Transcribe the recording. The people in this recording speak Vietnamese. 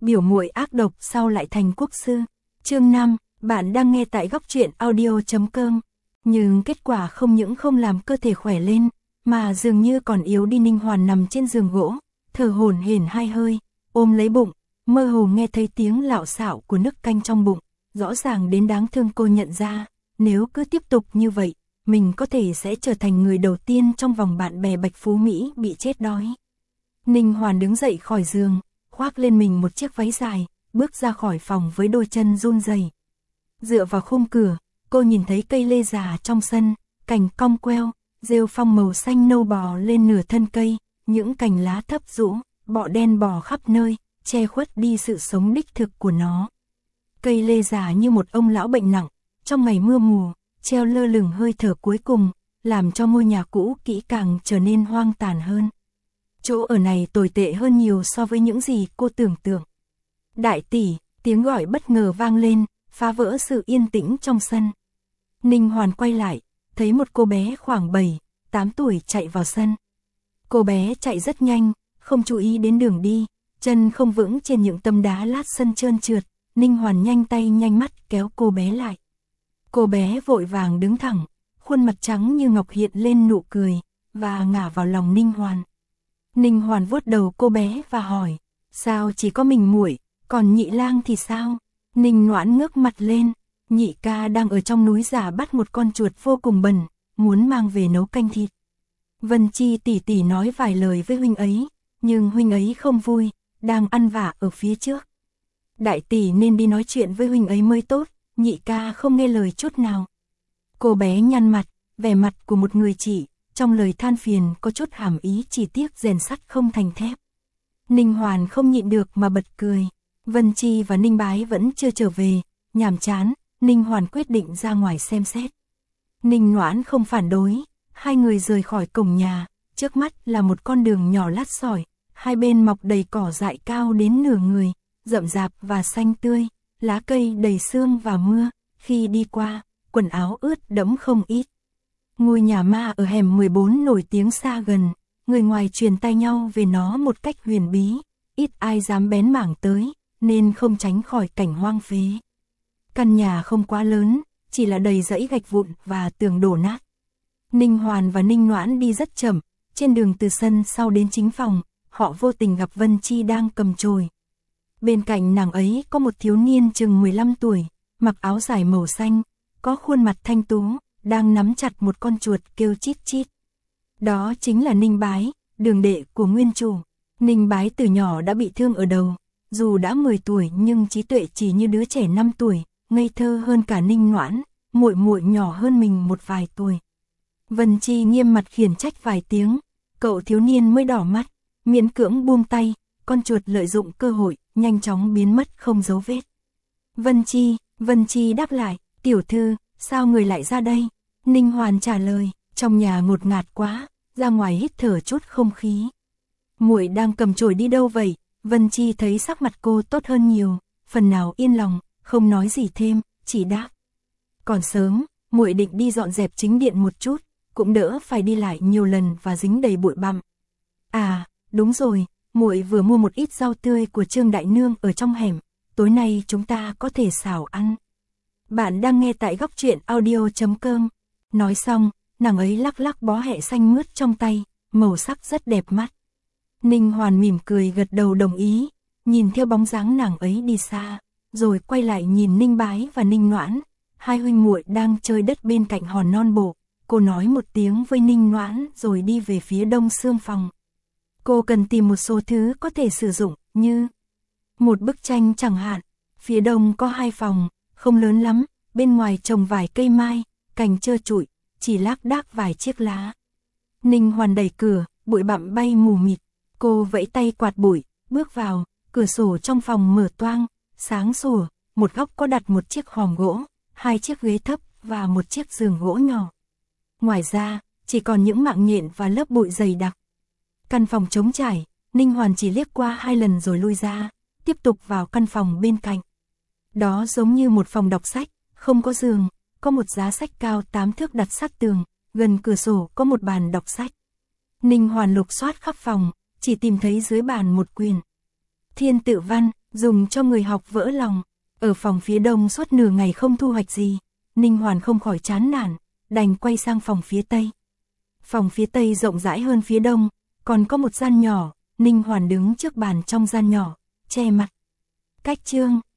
biểu muội ác độc sau lại thành quốc sư. Chương 5, bạn đang nghe tại góc truyện audio.com. Nhưng kết quả không những không làm cơ thể khỏe lên, mà dường như còn yếu đi. Ninh Hoàn nằm trên giường gỗ, thở hổn hển hai hơi, ôm lấy bụng, mơ hồ nghe thấy tiếng lạo xạo của nước canh trong bụng, rõ ràng đến đáng thương. Cô nhận ra, nếu cứ tiếp tục như vậy, mình có thể sẽ trở thành người đầu tiên trong vòng bạn bè Bạch Phú Mỹ bị chết đói. Ninh Hoàn đứng dậy khỏi giường, khoác lên mình một chiếc váy dài, bước ra khỏi phòng với đôi chân run rẩy. Dựa vào khung cửa, cô nhìn thấy cây lê già trong sân, cành cong queo, rêu phong màu xanh nâu bò lên nửa thân cây, những cành lá thấp rũ, bọ đen bò khắp nơi, che khuất đi sự sống đích thực của nó. Cây lê già như một ông lão bệnh nặng, trong ngày mưa mùa, treo lơ lửng hơi thở cuối cùng, làm cho ngôi nhà cũ kỹ càng trở nên hoang tàn hơn. Chỗ ở này tồi tệ hơn nhiều so với những gì cô tưởng tượng. Đại tỷ, tiếng gọi bất ngờ vang lên, phá vỡ sự yên tĩnh trong sân. Ninh Hoàn quay lại, thấy một cô bé khoảng 7-8 tuổi chạy vào sân. Cô bé chạy rất nhanh, không chú ý đến đường đi, chân không vững trên những tấm đá lát sân trơn trượt. Ninh Hoàn nhanh tay nhanh mắt kéo cô bé lại. Cô bé vội vàng đứng thẳng, khuôn mặt trắng như ngọc hiện lên nụ cười, và ngả vào lòng Ninh Hoàn. Ninh Hoàn vuốt đầu cô bé và hỏi, sao chỉ có mình muội, còn nhị lang thì sao? Ninh Noãn ngước mặt lên, nhị ca đang ở trong núi giả bắt một con chuột vô cùng bẩn, muốn mang về nấu canh thịt. Vân Chi tỷ tỷ nói vài lời với huynh ấy, nhưng huynh ấy không vui, đang ăn vạ ở phía trước. Đại tỷ nên đi nói chuyện với huynh ấy mới tốt, nhị ca không nghe lời chút nào. Cô bé nhăn mặt, vẻ mặt của một người chị, trong lời than phiền có chút hàm ý chỉ tiếc rèn sắt không thành thép. Ninh Hoàn không nhịn được mà bật cười. Vân Chi và Ninh Bái vẫn chưa trở về, nhàm chán, Ninh Hoàn quyết định ra ngoài xem xét. Ninh Noãn không phản đối, hai người rời khỏi cổng nhà, trước mắt là một con đường nhỏ lát sỏi, hai bên mọc đầy cỏ dại cao đến nửa người, rậm rạp và xanh tươi, lá cây đầy sương và mưa, khi đi qua, quần áo ướt đẫm không ít. Ngôi nhà ma ở hẻm 14 nổi tiếng xa gần, người ngoài truyền tai nhau về nó một cách huyền bí, ít ai dám bén mảng tới, nên không tránh khỏi cảnh hoang phế. Căn nhà không quá lớn, chỉ là đầy dãy gạch vụn và tường đổ nát. Ninh Hoàn và Ninh Noãn đi rất chậm, trên đường từ sân sau đến chính phòng, họ vô tình gặp Vân Chi đang cầm chổi. Bên cạnh nàng ấy có một thiếu niên chừng 15 tuổi, mặc áo dài màu xanh, có khuôn mặt thanh tú, đang nắm chặt một con chuột kêu chít chít. Đó chính là Ninh Bái, đường đệ của nguyên chủ. Ninh Bái từ nhỏ đã bị thương ở đầu, dù đã 10 tuổi nhưng trí tuệ chỉ như đứa trẻ 5 tuổi, ngây thơ hơn cả Ninh Noãn, muội muội nhỏ hơn mình một vài tuổi. Vân Chi nghiêm mặt khiển trách vài tiếng, cậu thiếu niên mới đỏ mắt, miễn cưỡng buông tay, con chuột lợi dụng cơ hội, nhanh chóng biến mất không dấu vết. Vân Chi đáp lại, tiểu thư, sao người lại ra đây? Ninh Hoàn trả lời, trong nhà ngột ngạt quá, ra ngoài hít thở chút không khí. Muội đang cầm chổi đi đâu vậy? Vân Chi thấy sắc mặt cô tốt hơn nhiều, phần nào yên lòng, không nói gì thêm, chỉ đáp. Còn sớm, muội định đi dọn dẹp chính điện một chút, cũng đỡ phải đi lại nhiều lần và dính đầy bụi bặm. À, đúng rồi, muội vừa mua một ít rau tươi của Trương đại nương ở trong hẻm, tối nay chúng ta có thể xào ăn. Bạn đang nghe tại góc truyện audio.com. Nói xong, nàng ấy lắc lắc bó hẹ xanh mướt trong tay, màu sắc rất đẹp mắt. Ninh Hoàn mỉm cười gật đầu đồng ý, nhìn theo bóng dáng nàng ấy đi xa, rồi quay lại nhìn Ninh Bái và Ninh Noãn, hai huynh muội đang chơi đất bên cạnh hòn non bộ. Cô nói một tiếng với Ninh Noãn rồi đi về phía đông xương phòng. Cô cần tìm một số thứ có thể sử dụng, như một bức tranh chẳng hạn. Phía đông có 2 phòng, không lớn lắm, bên ngoài trồng vài cây mai, cành trơ trụi, chỉ lác đác vài chiếc lá. Ninh Hoàn đẩy cửa, bụi bặm bay mù mịt. Cô vẫy tay quạt bụi, bước vào, cửa sổ trong phòng mở toang, sáng sủa, một góc có đặt một chiếc hòm gỗ, 2 chiếc ghế thấp và một chiếc giường gỗ nhỏ. Ngoài ra, chỉ còn những mạng nhện và lớp bụi dày đặc. Căn phòng trống trải, Ninh Hoàn chỉ liếc qua 2 lần rồi lui ra, tiếp tục vào căn phòng bên cạnh. Đó giống như một phòng đọc sách, không có giường, có một giá sách cao 8 thước đặt sát tường, gần cửa sổ có một bàn đọc sách. Ninh Hoàn lục soát khắp phòng, chỉ tìm thấy dưới bàn một quyển Thiên Tự Văn, dùng cho người học vỡ lòng. Ở phòng phía đông suốt nửa ngày không thu hoạch gì, Ninh Hoàn không khỏi chán nản, đành quay sang phòng phía tây. Phòng phía tây rộng rãi hơn phía đông, còn có một gian nhỏ, Ninh Hoàn đứng trước bàn trong gian nhỏ, che mặt. Cách chương